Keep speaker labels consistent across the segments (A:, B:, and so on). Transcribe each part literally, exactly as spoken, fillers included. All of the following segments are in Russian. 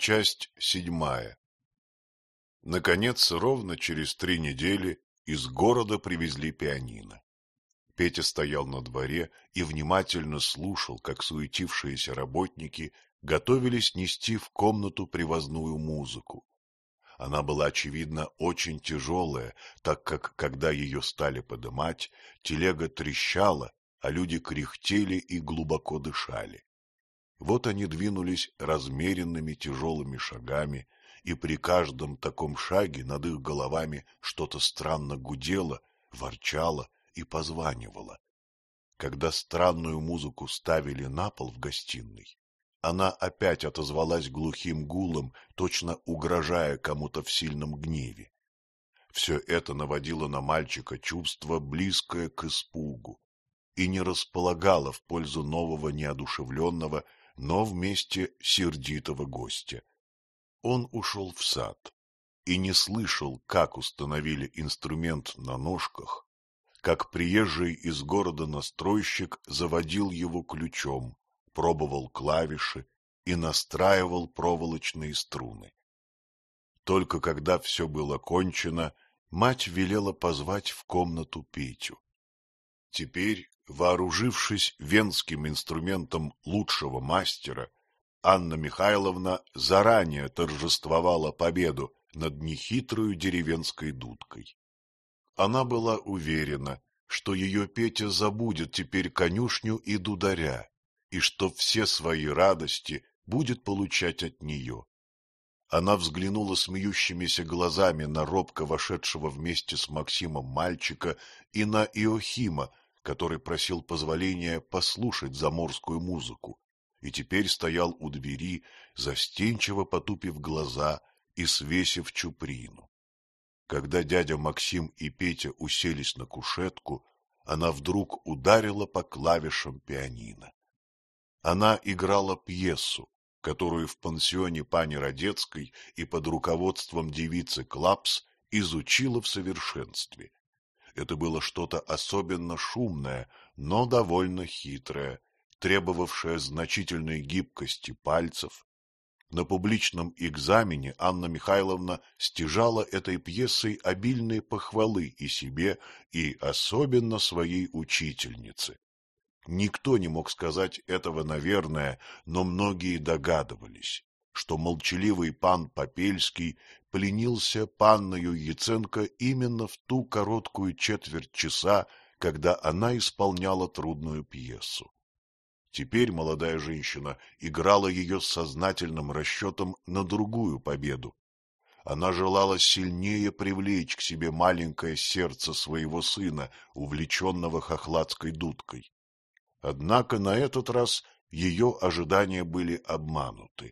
A: Часть седьмая. Наконец, ровно через три недели из города привезли пианино. Петя стоял на дворе и внимательно слушал, как суетившиеся работники готовились нести в комнату привозную музыку. Она была, очевидно, очень тяжелая, так как, когда ее стали подымать, телега трещала, а люди кряхтели и глубоко дышали. Вот они двинулись размеренными тяжелыми шагами, и при каждом таком шаге над их головами что-то странно гудело, ворчало и позванивало. Когда странную музыку ставили на пол в гостиной, она опять отозвалась глухим гулом, точно угрожая кому-то в сильном гневе. Все это наводило на мальчика чувство, близкое к испугу, и не располагало в пользу нового неодушевленного, но вместе сердитого гостя. Он ушел в сад и не слышал, как установили инструмент на ножках, как приезжий из города настройщик заводил его ключом, пробовал клавиши и настраивал проволочные струны. Только когда все было кончено, мать велела позвать в комнату Петю. Теперь, вооружившись венским инструментом лучшего мастера, Анна Михайловна заранее торжествовала победу над нехитрою деревенской дудкой. Она была уверена, что ее Петя забудет теперь конюшню и дударя, и что все свои радости будет получать от нее. Она взглянула смеющимися глазами на робко вошедшего вместе с Максимом мальчика и на Иохима, который просил позволения послушать заморскую музыку, и теперь стоял у двери, застенчиво потупив глаза и свесив чуприну. Когда дядя Максим и Петя уселись на кушетку, она вдруг ударила по клавишам пианино. Она играла пьесу, которую в пансионе пани Радецкой и под руководством девицы Клапс изучила в совершенстве. Это было что-то особенно шумное, но довольно хитрое, требовавшее значительной гибкости пальцев. На публичном экзамене Анна Михайловна стяжала этой пьесой обильные похвалы и себе, и особенно своей учительнице. Никто не мог сказать этого, наверное, но многие догадывались, что молчаливый пан Попельский пленился панною Яценко именно в ту короткую четверть часа, когда она исполняла трудную пьесу. Теперь молодая женщина играла ее с сознательным расчетом на другую победу. Она желала сильнее привлечь к себе маленькое сердце своего сына, увлеченного хохладской дудкой. Однако на этот раз ее ожидания были обмануты.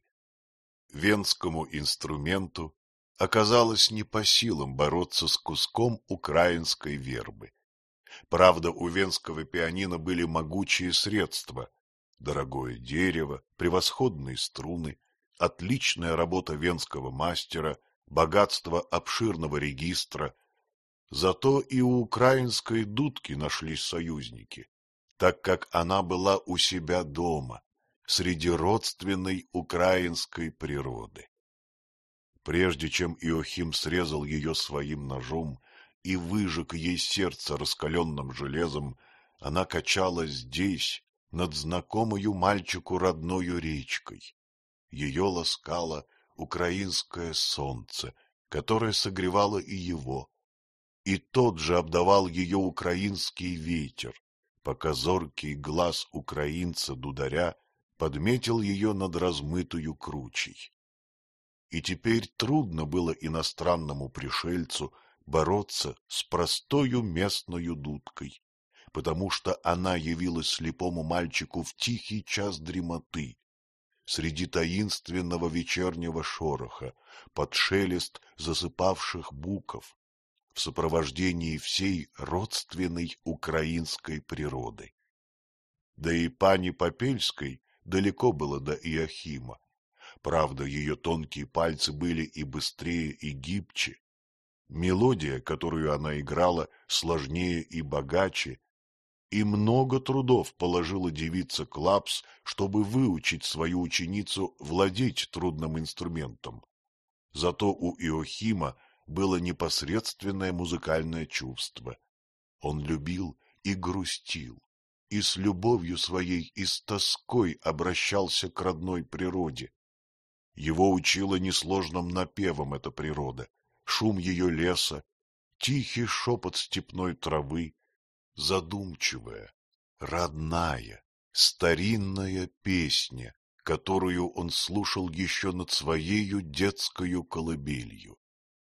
A: Венскому инструменту оказалось не по силам бороться с куском украинской вербы. Правда, у венского пианино были могучие средства: дорогое дерево, превосходные струны, отличная работа венского мастера, богатство обширного регистра. Зато и у украинской дудки нашлись союзники, так как она была у себя дома, среди родственной украинской природы. Прежде чем Иохим срезал ее своим ножом и выжег ей сердце раскаленным железом, она качалась здесь, над знакомою мальчику родною речкой. Ее ласкало украинское солнце, которое согревало и его, и тот же обдавал ее украинский ветер, пока зоркий глаз украинца-дударя подметил ее над размытую кручей. И теперь трудно было иностранному пришельцу бороться с простою местною дудкой, потому что она явилась слепому мальчику в тихий час дремоты, среди таинственного вечернего шороха, под шелест засыпавших буков, в сопровождении всей родственной украинской природы. Да и пани Попельской далеко было до Иохима. Правда, ее тонкие пальцы были и быстрее, и гибче. Мелодия, которую она играла, сложнее и богаче, и много трудов положила девица Клапс, чтобы выучить свою ученицу владеть трудным инструментом. Зато у Иохима было непосредственное музыкальное чувство. Он любил и грустил, и с любовью своей и с тоской обращался к родной природе. Его учила несложным напевом эта природа, шум ее леса, тихий шепот степной травы, задумчивая, родная, старинная песня, которую он слушал еще над своею детскою колыбелью.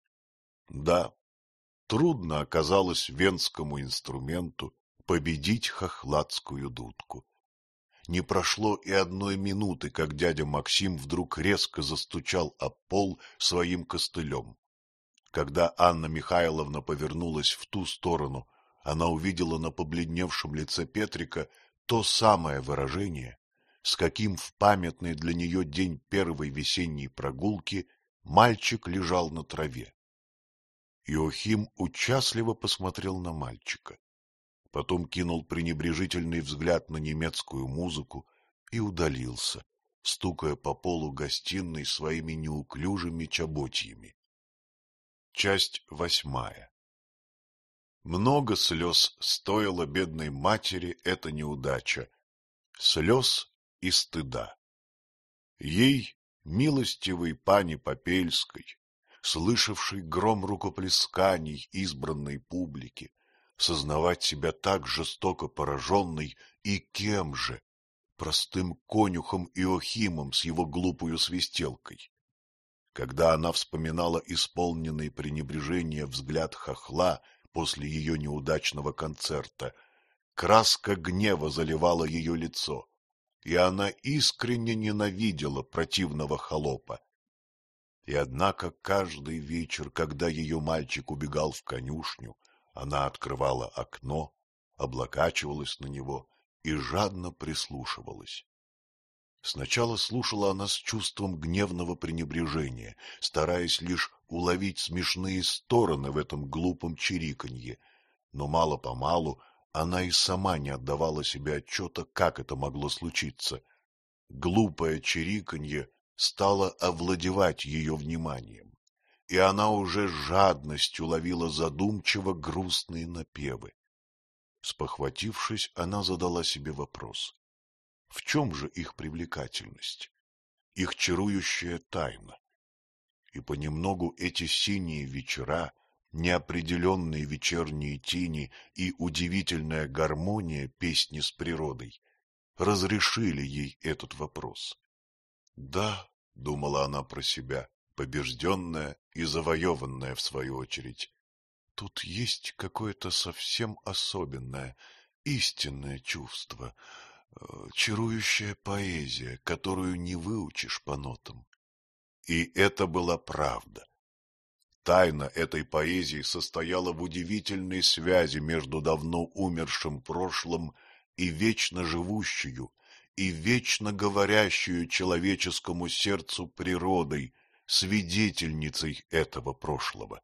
A: Да, трудно оказалось венскому инструменту победить хохладскую дудку. Не прошло и одной минуты, как дядя Максим вдруг резко застучал об пол своим костылем. Когда Анна Михайловна повернулась в ту сторону, она увидела на побледневшем лице Петрика то самое выражение, с каким в памятный для нее день первой весенней прогулки мальчик лежал на траве. Иохим участливо посмотрел на мальчика, потом кинул пренебрежительный взгляд на немецкую музыку и удалился, стукая по полу гостиной своими неуклюжими чоботьями. Часть восьмая. Много слез стоила бедной матери эта неудача, слез и стыда. Ей, милостивой пани Попельской, слышавшей гром рукоплесканий избранной публики, сознавать себя так жестоко пораженной и кем же? Простым конюхом Иохимом с его глупою свистелкой. Когда она вспоминала исполненный пренебрежения взгляд хохла после ее неудачного концерта, краска гнева заливала ее лицо, и она искренне ненавидела противного холопа. И однако каждый вечер, когда ее мальчик убегал в конюшню, она открывала окно, облокачивалась на него и жадно прислушивалась. Сначала слушала она с чувством гневного пренебрежения, стараясь лишь уловить смешные стороны в этом глупом чириканье, но мало-помалу она и сама не отдавала себе отчета, как это могло случиться. Глупое чириканье стало овладевать ее вниманием, и она уже с жадностью ловила задумчиво грустные напевы. Спохватившись, она задала себе вопрос. В чем же их привлекательность, их чарующая тайна? И понемногу эти синие вечера, неопределенные вечерние тени и удивительная гармония песни с природой разрешили ей этот вопрос. Да, — думала она про себя, побежденная и завоеванная в свою очередь, — тут есть какое-то совсем особенное, истинное чувство, чарующая поэзия, которую не выучишь по нотам. И это была правда. Тайна этой поэзии состояла в удивительной связи между давно умершим прошлым и вечно живущую, и вечно говорящую человеческому сердцу природой, свидетельницей этого прошлого.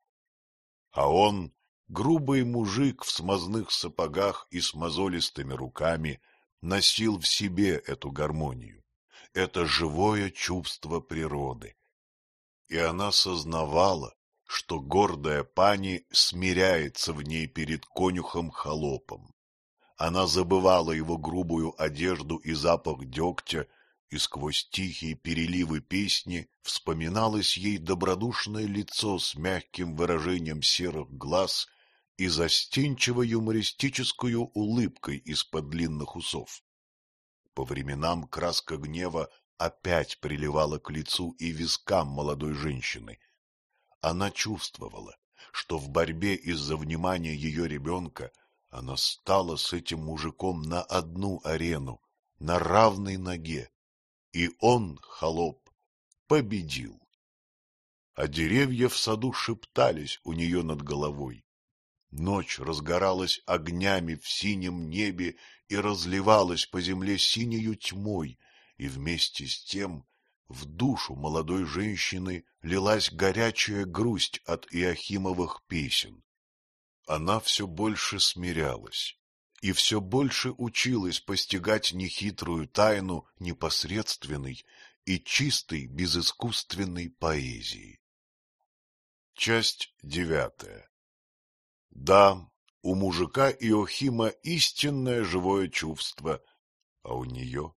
A: А он, грубый мужик в смазных сапогах и с мозолистыми руками, носил в себе эту гармонию, это живое чувство природы. И она сознавала, что гордая пани смиряется в ней перед конюхом-холопом. Она забывала его грубую одежду и запах дегтя, и сквозь тихие переливы песни вспоминалось ей добродушное лицо с мягким выражением серых глаз и застенчиво-юмористическую улыбкой из-под длинных усов. По временам краска гнева опять приливала к лицу и вискам молодой женщины. Она чувствовала, что в борьбе из-за внимания ее ребенка она стала с этим мужиком на одну арену, на равной ноге, и он, холоп, победил. А деревья в саду шептались у нее над головой. Ночь разгоралась огнями в синем небе и разливалась по земле синею тьмой, и вместе с тем в душу молодой женщины лилась горячая грусть от Иохимовых песен. Она все больше смирялась, и все больше училась постигать нехитрую тайну непосредственной и чистой безыскусственной поэзии. Часть девятая. Да, у мужика Иохима истинное живое чувство, а у нее?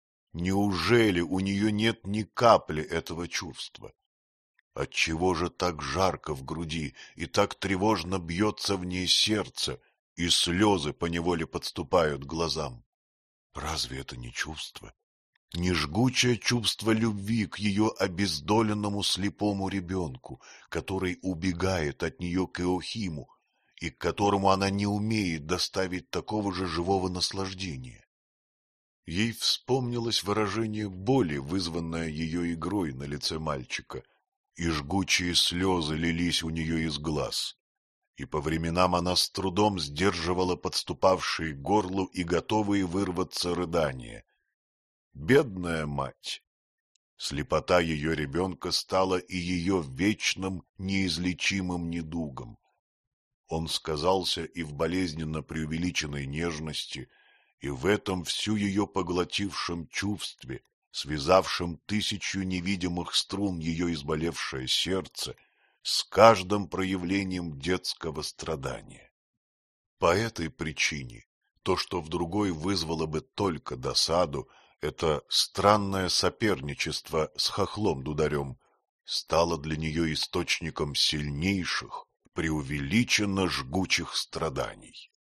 A: Неужели у нее нет ни капли этого чувства? Отчего же так жарко в груди и так тревожно бьется в ней сердце, и слезы поневоле подступают к глазам? Разве это не чувство? Не жгучее чувство любви к ее обездоленному слепому ребенку, который убегает от нее к Иохиму, и к которому она не умеет доставить такого же живого наслаждения? Ей вспомнилось выражение боли, вызванное ее игрой на лице мальчика, и жгучие слезы лились у нее из глаз, и по временам она с трудом сдерживала подступавшие к горлу и готовые вырваться рыдания. Бедная мать! Слепота ее ребенка стала и ее вечным неизлечимым недугом. Он сказался и в болезненно преувеличенной нежности, и в этом всю ее поглотившем чувстве, связавшем тысячу невидимых струн ее изболевшее сердце с каждым проявлением детского страдания. По этой причине то, что в другой вызвало бы только досаду, это странное соперничество с хохлом Дударем, стало для нее источником сильнейших, преувеличенно жгучих страданий.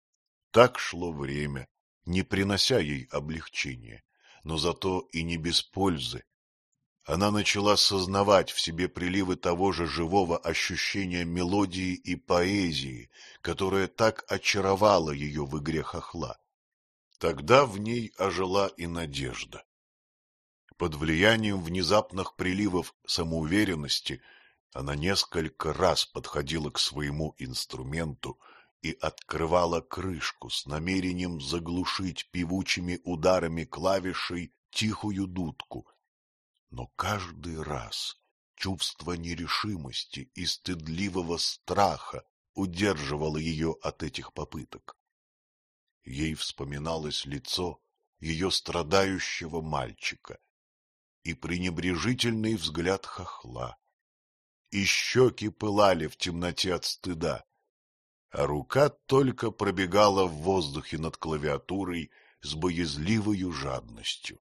A: Так шло время, не принося ей облегчения, но зато и не без пользы. Она начала сознавать в себе приливы того же живого ощущения мелодии и поэзии, которое так очаровало ее в игре хохла. Тогда в ней ожила и надежда. Под влиянием внезапных приливов самоуверенности она несколько раз подходила к своему инструменту и открывала крышку с намерением заглушить певучими ударами клавишей тихую дудку. Но каждый раз чувство нерешимости и стыдливого страха удерживало ее от этих попыток. Ей вспоминалось лицо ее страдающего мальчика и пренебрежительный взгляд хохла, и щеки пылали в темноте от стыда, а рука только пробегала в воздухе над клавиатурой с боязливою жадностью.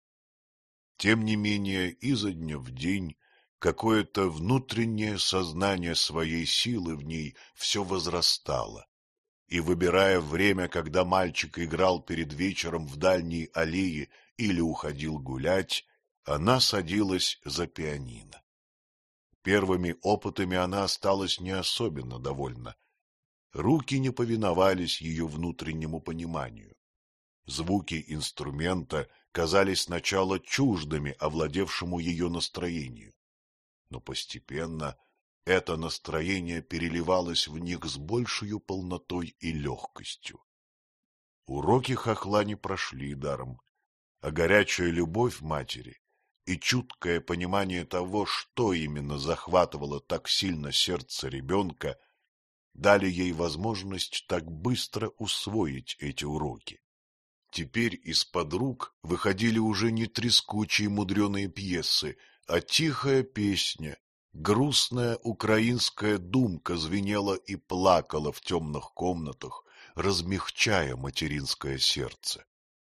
A: Тем не менее, изо дня в день какое-то внутреннее сознание своей силы в ней все возрастало, и, выбирая время, когда мальчик играл перед вечером в дальней аллее или уходил гулять, она садилась за пианино. Первыми опытами она осталась не особенно довольна. Руки не повиновались ее внутреннему пониманию. Звуки инструмента казались сначала чуждыми овладевшему ее настроению, но постепенно это настроение переливалось в них с большей полнотой и легкостью. Уроки хохла не прошли даром, а горячая любовь матери и чуткое понимание того, что именно захватывало так сильно сердце ребенка, дали ей возможность так быстро усвоить эти уроки. Теперь из-под рук выходили уже не трескучие мудреные пьесы, а тихая песня, грустная украинская думка звенела и плакала в темных комнатах, размягчая материнское сердце.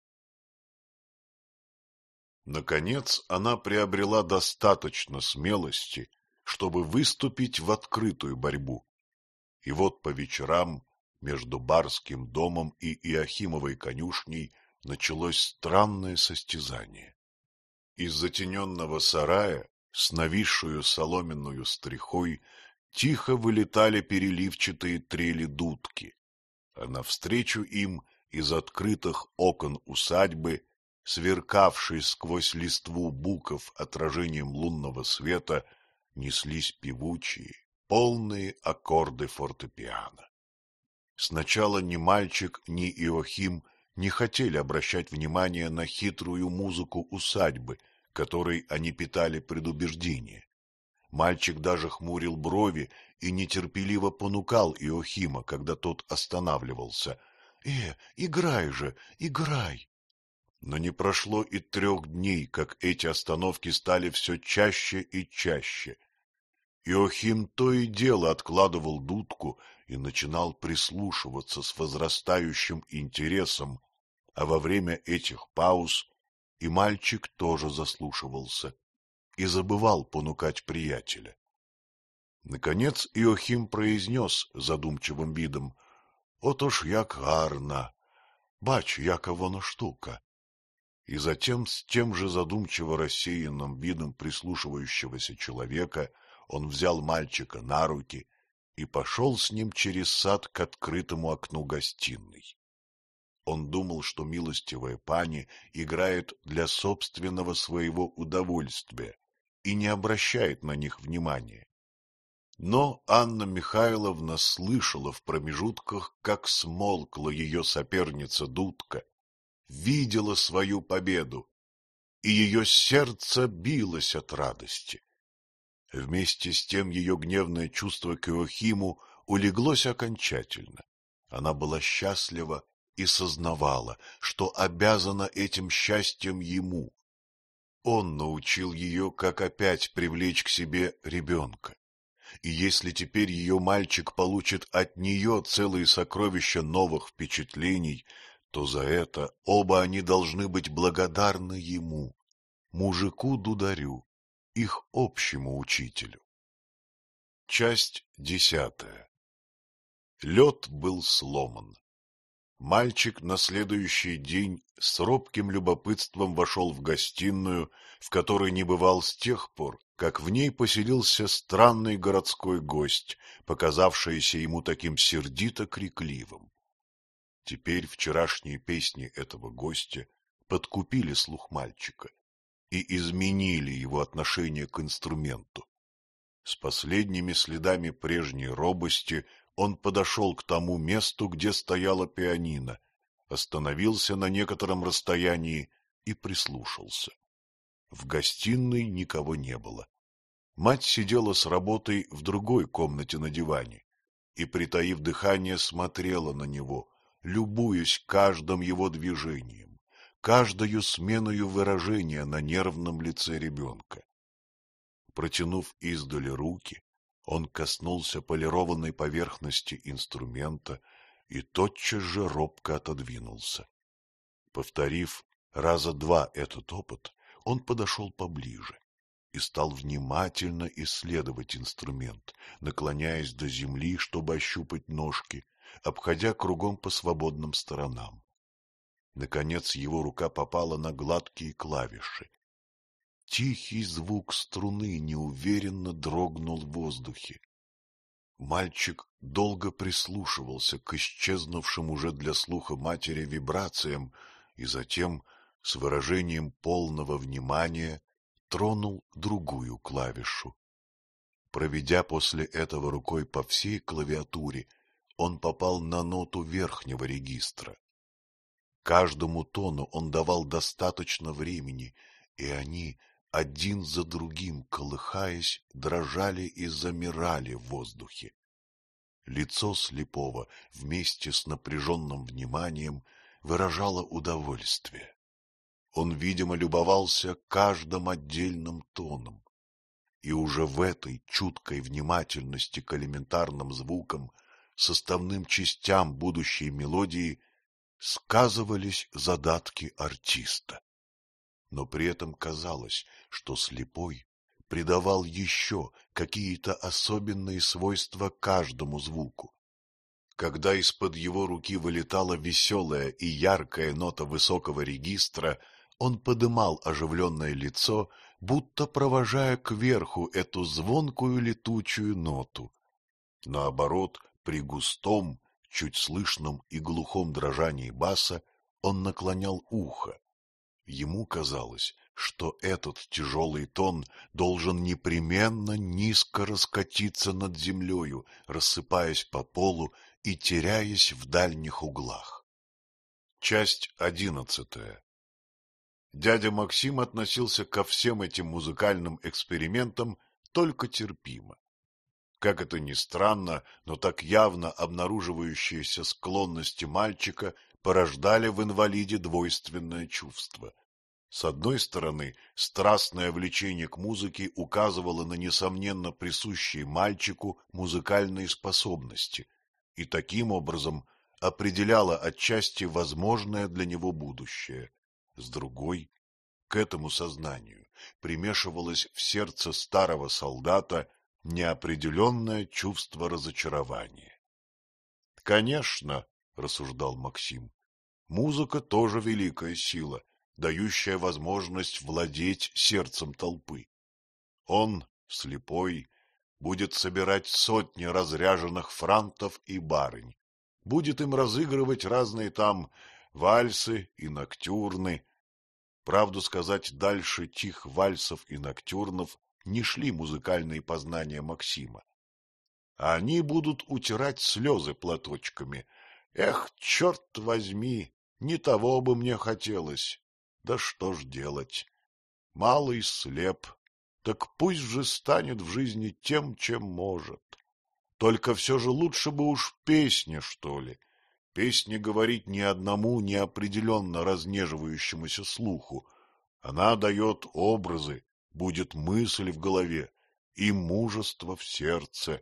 A: Наконец она приобрела достаточно смелости, чтобы выступить в открытую борьбу. И вот по вечерам между барским домом и Иохимовой конюшней началось странное состязание. Из затененного сарая с нависшую соломенную стрехой тихо вылетали переливчатые трели дудки, а навстречу им из открытых окон усадьбы, сверкавшие сквозь листву буков отражением лунного света, неслись певучие, полные аккорды фортепиано. Сначала ни мальчик, ни Иохим не хотели обращать внимание на хитрую музыку усадьбы, которой они питали предубеждение. Мальчик даже хмурил брови и нетерпеливо понукал Иохима, когда тот останавливался, Э, играй же, играй. Но не прошло и трех дней, как эти остановки стали все чаще и чаще. Иоахим то и дело откладывал дудку и начинал прислушиваться с возрастающим интересом, а во время этих пауз и мальчик тоже заслушивался и забывал понукать приятеля. Наконец Иоахим произнес задумчивым видом: «Отож як гарно! Бач, яка воно штука!» И затем с тем же задумчиво рассеянным видом прислушивающегося человека он взял мальчика на руки и пошел с ним через сад к открытому окну гостиной. Он думал, что милостивая пани играет для собственного своего удовольствия и не обращает на них внимания. Но Анна Михайловна слышала в промежутках, как смолкла ее соперница Дудка, видела свою победу, и ее сердце билось от радости. Вместе с тем ее гневное чувство к Иоахиму улеглось окончательно. Она была счастлива и сознавала, что обязана этим счастьем ему. Он научил ее, как опять привлечь к себе ребенка. И если теперь ее мальчик получит от нее целые сокровища новых впечатлений, то за это оба они должны быть благодарны ему, мужику-дударю, их общему учителю. Часть десятая. Лед был сломан. Мальчик на следующий день с робким любопытством вошел в гостиную, в которой не бывал с тех пор, как в ней поселился странный городской гость, показавшийся ему таким сердито крикливым. Теперь вчерашние песни этого гостя подкупили слух мальчика и изменили его отношение к инструменту. С последними следами прежней робости он подошел к тому месту, где стояла пианино, остановился на некотором расстоянии и прислушался. В гостиной никого не было. Мать сидела с работой в другой комнате на диване и, притаив дыхание, смотрела на него, любуясь каждым его движением, каждою сменою выражения на нервном лице ребенка. Протянув издали руки, он коснулся полированной поверхности инструмента и тотчас же робко отодвинулся. Повторив раза два этот опыт, он подошел поближе и стал внимательно исследовать инструмент, наклоняясь до земли, чтобы ощупать ножки, обходя кругом по свободным сторонам. Наконец его рука попала на гладкие клавиши. Тихий звук струны неуверенно дрогнул в воздухе. Мальчик долго прислушивался к исчезнувшим уже для слуха матери вибрациям и затем, с выражением полного внимания, тронул другую клавишу. Проведя после этого рукой по всей клавиатуре, он попал на ноту верхнего регистра. Каждому тону он давал достаточно времени, и они, один за другим колыхаясь, дрожали и замирали в воздухе. Лицо слепого вместе с напряженным вниманием выражало удовольствие. Он, видимо, любовался каждым отдельным тоном, и уже в этой чуткой внимательности к элементарным звукам, составным частям будущей мелодии, сказывались задатки артиста. Но при этом казалось, что слепой придавал еще какие-то особенные свойства каждому звуку. Когда из-под его руки вылетала веселая и яркая нота высокого регистра, он подымал оживленное лицо, будто провожая кверху эту звонкую летучую ноту. Наоборот, при густом, чуть слышном и глухом дрожании баса он наклонял ухо. Ему казалось, что этот тяжелый тон должен непременно низко раскатиться над землею, рассыпаясь по полу и теряясь в дальних углах. Часть одиннадцатая. Дядя Максим относился ко всем этим музыкальным экспериментам только терпимо. Как это ни странно, но так явно обнаруживающиеся склонности мальчика порождали в инвалиде двойственное чувство. С одной стороны, страстное влечение к музыке указывало на несомненно присущие мальчику музыкальные способности и таким образом определяло отчасти возможное для него будущее. С другой, к этому сознанию примешивалось в сердце старого солдата неопределенное чувство разочарования. «Конечно, — рассуждал Максим, — музыка тоже великая сила, дающая возможность владеть сердцем толпы. Он, слепой, будет собирать сотни разряженных франтов и барынь, будет им разыгрывать разные там вальсы и ноктюрны. Правду сказать, дальше тих вальсов и ноктюрнов не шли музыкальные познания Максима. А они будут утирать слезы платочками. Эх, черт возьми, не того бы мне хотелось. Да что ж делать? Малый слеп, так пусть же станет в жизни тем, чем может. Только все же лучше бы уж песня, что ли. Песня говорит ни одному неопределенно разнеживающемуся слуху. Она дает образы, будет мысль в голове и мужество в сердце.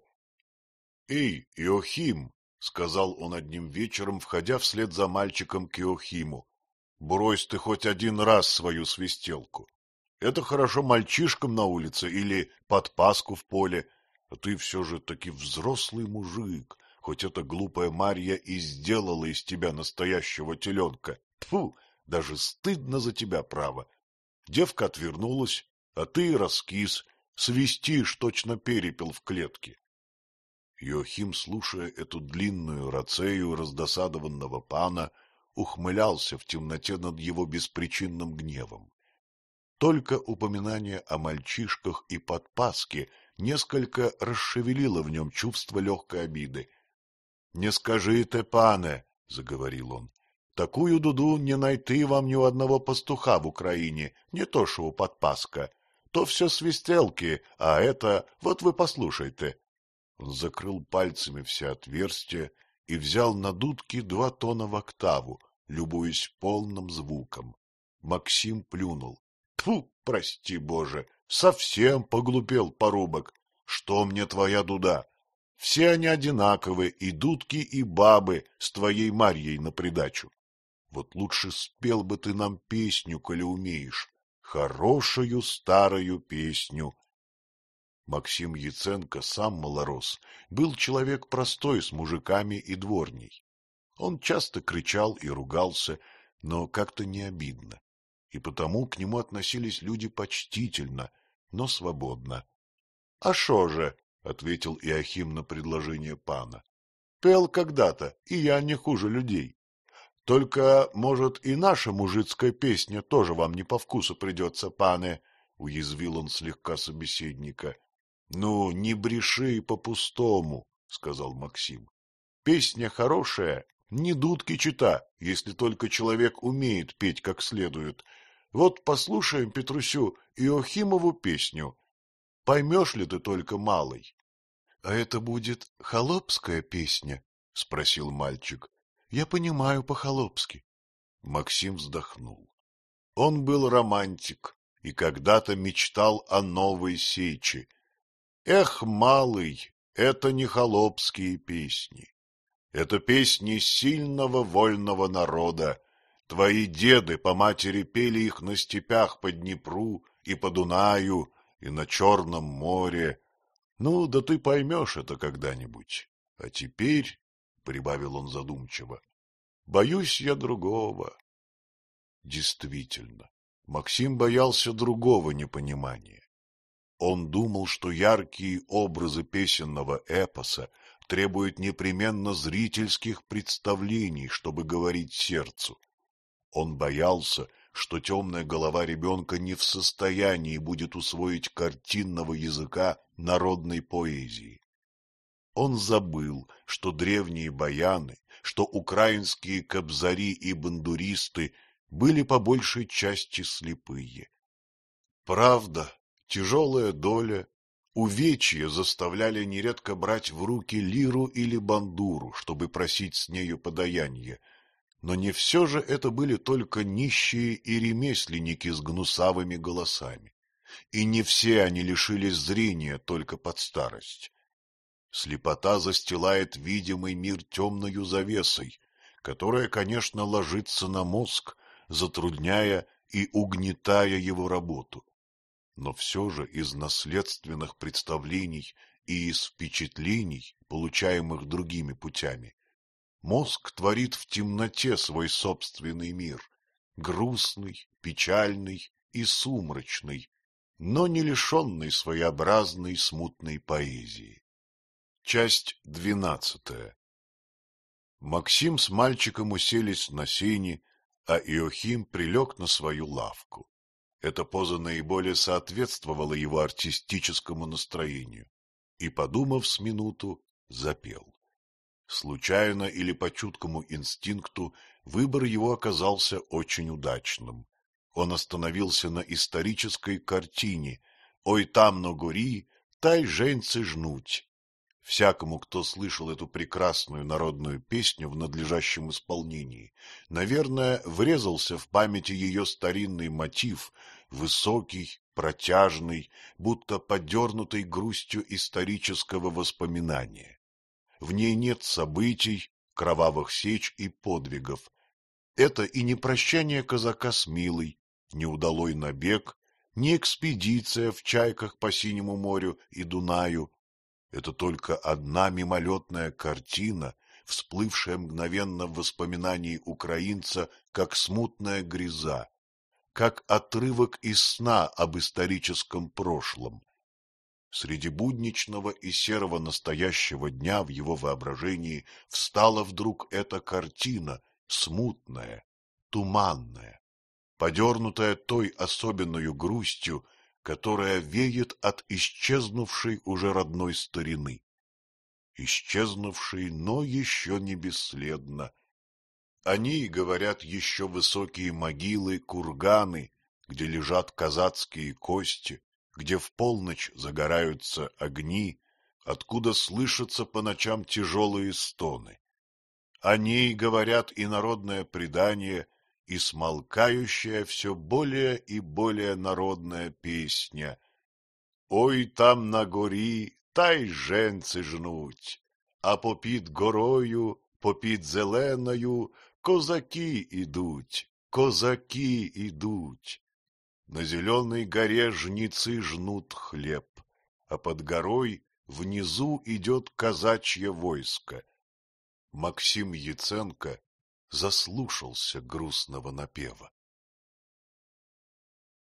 A: — Эй, Иохим, — сказал он одним вечером, входя вслед за мальчиком к Иохиму, — брось ты хоть один раз свою свистелку. Это хорошо мальчишкам на улице или под паску в поле, а ты все же таки взрослый мужик, хоть эта глупая Марья и сделала из тебя настоящего теленка. Тьфу, даже стыдно за тебя, право. Девка отвернулась, а ты раскис, свистишь, точно перепел в клетке. Иохим, слушая эту длинную рацею раздосадованного пана, ухмылялся в темноте над его беспричинным гневом. Только упоминание о мальчишках и подпаске несколько расшевелило в нем чувство легкой обиды. — Не скажите, пане, — заговорил он, — такую дуду не найти вам ни у одного пастуха в Украине, не то что у подпаска. То все свистелки, а это, вот вы послушайте. Он закрыл пальцами все отверстия и взял на дудки два тона в октаву, любуясь полным звуком. Максим плюнул. — Тьфу, прости боже, совсем поглупел порубок. Что мне твоя дуда? Все они одинаковы, и дудки, и бабы, с твоей Марьей на придачу. Вот лучше спел бы ты нам песню, коли умеешь, хорошую старую песню. Максим Яценко, сам малорос, был человек простой с мужиками и дворней. Он часто кричал и ругался, но как-то не обидно, и потому к нему относились люди почтительно, но свободно. — А шо же? — ответил Иохим на предложение пана. — Пел когда-то, и я не хуже людей. Только, может, и наша мужицкая песня тоже вам не по вкусу придется, пане, — уязвил он слегка собеседника. — Ну, не бреши по-пустому, — сказал Максим. — Песня хорошая, не дудки чита, если только человек умеет петь как следует. Вот послушаем, Петрусю, Иохимову песню. Поймешь ли ты только, малый? — А это будет холопская песня? — спросил мальчик. — Я понимаю по-холопски. Максим вздохнул. Он был романтик и когда-то мечтал о новой сече. Эх, малый, это не холопские песни. Это песни сильного вольного народа. Твои деды по матери пели их на степях по Днепру и по Дунаю, и на Черном море. Ну, да ты поймешь это когда-нибудь. А теперь, — прибавил он задумчиво, — боюсь я другого. Действительно, Максим боялся другого непонимания. Он думал, что яркие образы песенного эпоса требуют непременно зрительских представлений, чтобы говорить сердцу. Он боялся, что темная голова ребенка не в состоянии будет усвоить картинного языка народной поэзии. Он забыл, что древние баяны, что украинские кобзари и бандуристы были по большей части слепые. Правда, тяжелая доля Увечья заставляли нередко брать в руки лиру или бандуру, чтобы просить с нею подаяние, но не все же это были только нищие и ремесленники с гнусавыми голосами, и не все они лишились зрения только под старость. Слепота застилает видимый мир темною завесой, которая, конечно, ложится на мозг, затрудняя и угнетая его работу. Но все же из наследственных представлений и из впечатлений, получаемых другими путями, мозг творит в темноте свой собственный мир, грустный, печальный и сумрачный, но не лишенный своеобразной смутной поэзии. Часть двенадцатая. Максим с мальчиком уселись на сене, а Иохим прилег на свою лавку. Эта поза наиболее соответствовала его артистическому настроению, и, подумав с минуту, запел. Случайно или по чуткому инстинкту выбор его оказался очень удачным. Он остановился на исторической картине «Ой там на гори, тай женцы жнуть». Всякому, кто слышал эту прекрасную народную песню в надлежащем исполнении, наверное, врезался в памяти ее старинный мотив, высокий, протяжный, будто подернутый грустью исторического воспоминания. В ней нет событий, кровавых сеч и подвигов. Это и не прощание казака с милой, не удалой набег, не экспедиция в чайках по Синему морю и Дунаю. Это только одна мимолетная картина, всплывшая мгновенно в воспоминании украинца, как смутная греза, как отрывок из сна об историческом прошлом. Среди будничного и серого настоящего дня в его воображении встала вдруг эта картина, смутная, туманная, подернутая той особенною грустью, которая веет от исчезнувшей уже родной старины. Исчезнувшей, но еще не бесследно. О ней говорят еще высокие могилы, курганы, где лежат казацкие кости, где в полночь загораются огни, откуда слышатся по ночам тяжелые стоны. О ней говорят и народное предание, и смолкающая все более и более народная песня. Ой там на горі, та й женці жнуть, а попід горою, попід зеленою, козаки идуть, козаки идуть. На зеленой горе жнецы жнут хлеб, а под горой внизу идет казачье войско. Максим Яценко заслушался грустного напева.